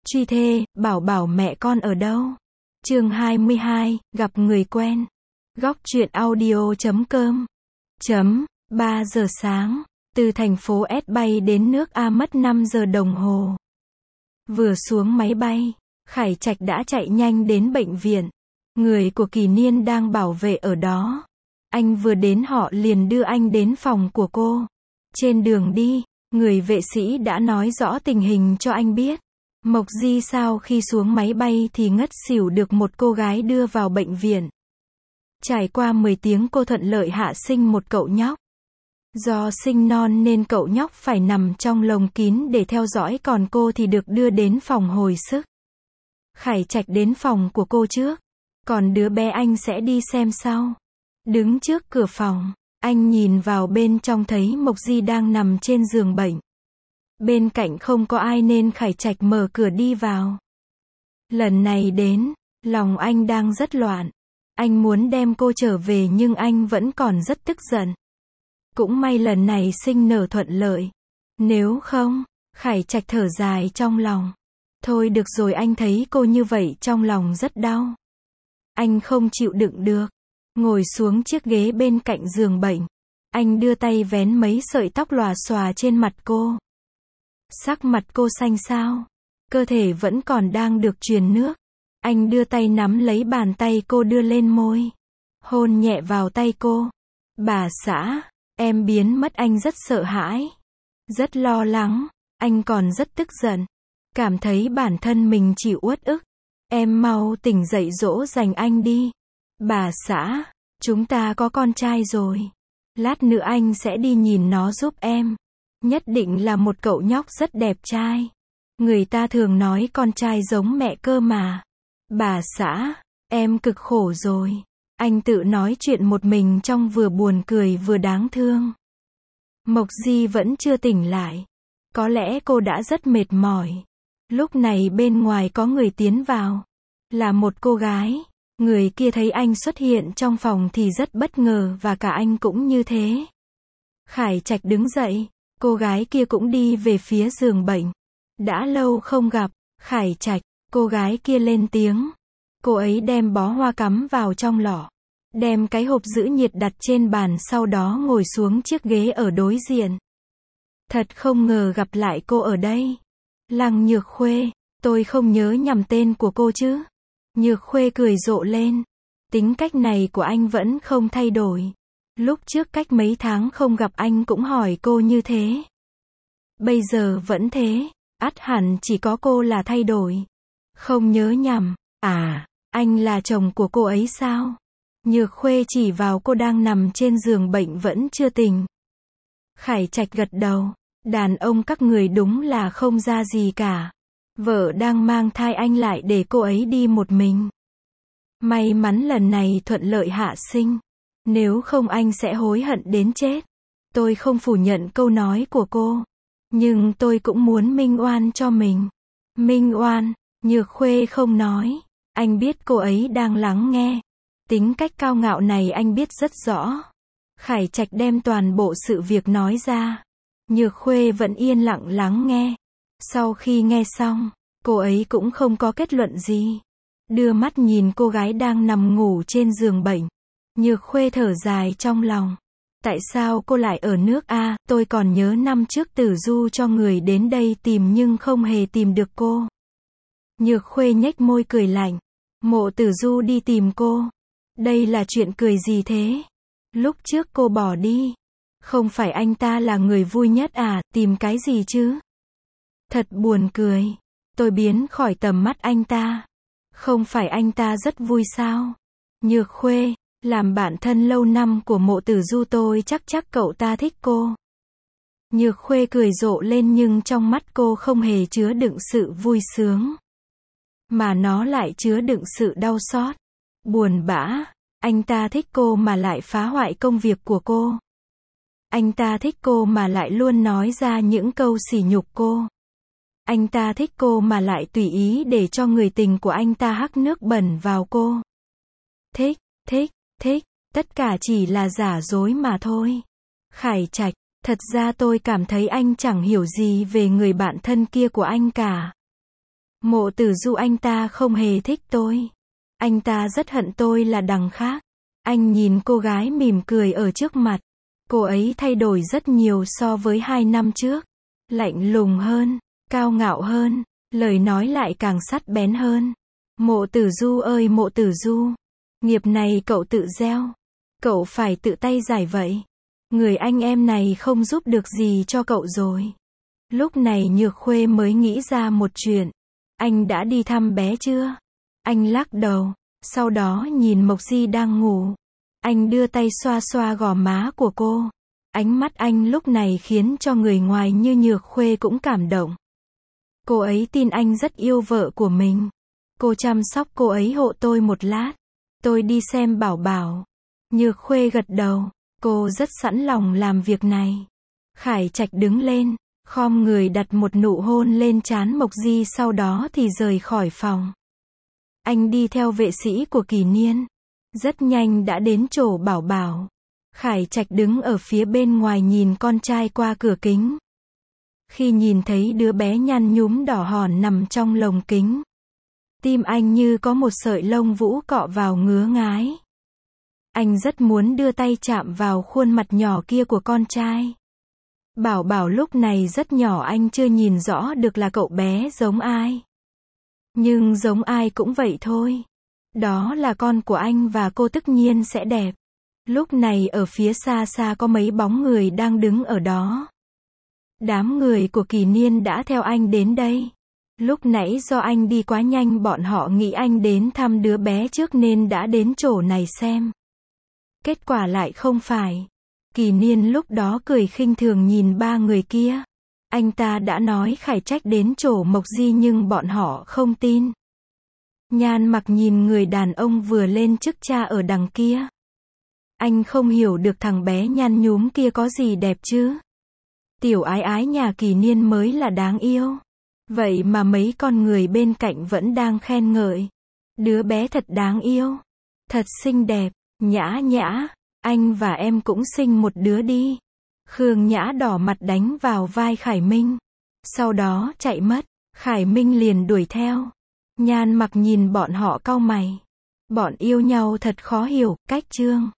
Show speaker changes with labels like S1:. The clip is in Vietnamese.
S1: Truy thê, bảo bảo mẹ con ở đâu? Chương 22, gặp người quen. Góc truyện audio.com. 3 giờ sáng, từ thành phố S bay đến nước A mất 5 giờ đồng hồ. Vừa xuống máy bay, Khải Trạch đã chạy nhanh đến bệnh viện. Người của Kỳ Niên đang bảo vệ ở đó. Anh vừa đến họ liền đưa anh đến phòng của cô. Trên đường đi, người vệ sĩ đã nói rõ tình hình cho anh biết. Mộc Di sau khi xuống máy bay thì ngất xỉu được một cô gái đưa vào bệnh viện. Trải qua 10 tiếng cô thuận lợi hạ sinh một cậu nhóc. Do sinh non nên cậu nhóc phải nằm trong lồng kín để theo dõi, còn cô thì được đưa đến phòng hồi sức. Khải Trạch đến phòng của cô trước, còn đứa bé anh sẽ đi xem sau. Đứng trước cửa phòng, anh nhìn vào bên trong thấy Mộc Di đang nằm trên giường bệnh. Bên cạnh không có ai nên Khải Trạch mở cửa đi vào. Lần này đến, lòng anh đang rất loạn. Anh muốn đem cô trở về nhưng anh vẫn còn rất tức giận. Cũng may lần này sinh nở thuận lợi. Nếu không, Khải Trạch thở dài trong lòng. Thôi được rồi, anh thấy cô như vậy trong lòng rất đau. Anh không chịu đựng được. Ngồi xuống chiếc ghế bên cạnh giường bệnh. Anh đưa tay vén mấy sợi tóc lòa xòa trên mặt cô. Sắc mặt cô xanh xao. Cơ thể vẫn còn đang được truyền nước. Anh đưa tay nắm lấy bàn tay cô đưa lên môi. Hôn nhẹ vào tay cô. Bà xã, em biến mất. Anh rất sợ hãi. Rất lo lắng. Anh còn rất tức giận. Cảm thấy bản thân mình chịu uất ức. Em mau tỉnh dậy dỗ dành anh đi. Bà xã, chúng ta có con trai rồi. Lát nữa anh sẽ đi nhìn nó giúp em. Nhất định là một cậu nhóc rất đẹp trai. Người ta thường nói con trai giống mẹ cơ mà. Bà xã, em cực khổ rồi. Anh tự nói chuyện một mình trong vừa buồn cười vừa đáng thương. Mộc Di vẫn chưa tỉnh lại. Có lẽ cô đã rất mệt mỏi. Lúc này bên ngoài có người tiến vào. Là một cô gái. Người kia thấy anh xuất hiện trong phòng thì rất bất ngờ và cả anh cũng như thế. Khải Trạch đứng dậy. Cô gái kia cũng đi về phía giường bệnh. Đã lâu không gặp, Khải Trạch. Cô gái kia lên tiếng. Cô ấy đem bó hoa cắm vào trong lọ. Đem cái hộp giữ nhiệt đặt trên bàn, sau đó ngồi xuống chiếc ghế ở đối diện. Thật không ngờ gặp lại cô ở đây. Lăng Nhược Khuê, tôi không nhớ nhầm tên của cô chứ? Nhược Khuê cười rộ lên. Tính cách này của anh vẫn không thay đổi. Lúc trước cách mấy tháng không gặp anh cũng hỏi cô như thế. Bây giờ vẫn thế. Ắt hẳn chỉ có cô là thay đổi. Không nhớ nhầm. À, anh là chồng của cô ấy sao? Nhược Khuê chỉ vào cô đang nằm trên giường bệnh vẫn chưa tỉnh. Khải Trạch gật đầu. Đàn ông các người đúng là không ra gì cả. Vợ đang mang thai anh lại để cô ấy đi một mình. May mắn lần này thuận lợi hạ sinh. Nếu không anh sẽ hối hận đến chết. Tôi không phủ nhận câu nói của cô. Nhưng tôi cũng muốn minh oan cho mình. Minh oan, Nhược Khuê không nói. Anh biết cô ấy đang lắng nghe. Tính cách cao ngạo này anh biết rất rõ. Khải Trạch đem toàn bộ sự việc nói ra. Nhược Khuê vẫn yên lặng lắng nghe. Sau khi nghe xong, cô ấy cũng không có kết luận gì. Đưa mắt nhìn cô gái đang nằm ngủ trên giường bệnh. Nhược Khuê thở dài trong lòng. Tại sao cô lại ở nước A? Tôi còn nhớ năm trước Tử Du cho người đến đây tìm nhưng không hề tìm được cô. Nhược Khuê nhếch môi cười lạnh. Mộ Tử Du đi tìm cô. Đây là chuyện cười gì thế? Lúc trước cô bỏ đi. Không phải anh ta là người vui nhất à, tìm cái gì chứ? Thật buồn cười. Tôi biến khỏi tầm mắt anh ta. Không phải anh ta rất vui sao? Nhược Khuê, làm bạn thân lâu năm của Mộ Tử Du tôi chắc cậu ta thích cô. Nhược Khuê cười rộ lên nhưng trong mắt cô không hề chứa đựng sự vui sướng. Mà nó lại chứa đựng sự đau xót. Buồn bã. Anh ta thích cô mà lại phá hoại công việc của cô. Anh ta thích cô mà lại luôn nói ra những câu sỉ nhục cô. Anh ta thích cô mà lại tùy ý để cho người tình của anh ta hắc nước bẩn vào cô. Thích, tất cả chỉ là giả dối mà thôi. Khải Trạch, thật ra tôi cảm thấy anh chẳng hiểu gì về người bạn thân kia của anh cả. Mộ Tử Du anh ta không hề thích tôi. Anh ta rất hận tôi là đằng khác. Anh nhìn cô gái mỉm cười ở trước mặt. Cô ấy thay đổi rất nhiều so với 2 năm trước. Lạnh lùng hơn, cao ngạo hơn, lời nói lại càng sắc bén hơn. Mộ Tử Du ơi Mộ Tử Du, nghiệp này cậu tự gieo. Cậu phải tự tay giải vậy. Người anh em này không giúp được gì cho cậu rồi. Lúc này Nhược Khuê mới nghĩ ra một chuyện. Anh đã đi thăm bé chưa? Anh lắc đầu, sau đó nhìn Mộc Di đang ngủ. Anh đưa tay xoa xoa gò má của cô. Ánh mắt anh lúc này khiến cho người ngoài như Nhược Khuê cũng cảm động. Cô ấy tin anh rất yêu vợ của mình. Cô chăm sóc cô ấy hộ tôi một lát. Tôi đi xem Bảo Bảo. Nhược Khuê gật đầu. Cô rất sẵn lòng làm việc này. Khải Trạch đứng lên, khom người đặt một nụ hôn lên trán Mộc Di sau đó thì rời khỏi phòng. Anh đi theo vệ sĩ của Kỳ Niên. Rất nhanh đã đến chỗ Bảo Bảo. Khải Trạch đứng ở phía bên ngoài nhìn con trai qua cửa kính. Khi nhìn thấy đứa bé nhăn nhúm đỏ hòn nằm trong lồng kính, tim anh như có một sợi lông vũ cọ vào ngứa ngái. Anh rất muốn đưa tay chạm vào khuôn mặt nhỏ kia của con trai. Bảo Bảo lúc này rất nhỏ anh chưa nhìn rõ được là cậu bé giống ai. Nhưng giống ai cũng vậy thôi. Đó là con của anh và cô tất nhiên sẽ đẹp. Lúc này ở phía xa xa có mấy bóng người đang đứng ở đó. Đám người của Kỳ Niên đã theo anh đến đây. Lúc nãy do anh đi quá nhanh bọn họ nghĩ anh đến thăm đứa bé trước nên đã đến chỗ này xem. Kết quả lại không phải. Kỳ Niên lúc đó cười khinh thường nhìn ba người kia. Anh ta đã nói Khải Trách đến chỗ Mộc Di nhưng bọn họ không tin. Nhan Mặc nhìn người đàn ông vừa lên chức cha ở đằng kia. Anh không hiểu được thằng bé nhăn nhúm kia có gì đẹp chứ. Tiểu ái ái nhà Kỳ Niên mới là đáng yêu. Vậy mà mấy con người bên cạnh vẫn đang khen ngợi. Đứa bé thật đáng yêu. Thật xinh đẹp, Nhã Nhã, anh và em cũng sinh một đứa đi. Khương Nhã đỏ mặt đánh vào vai Khải Minh. Sau đó chạy mất, Khải Minh liền đuổi theo. Nhan Mặc nhìn bọn họ cau mày. Bọn yêu nhau thật khó hiểu, cách chương.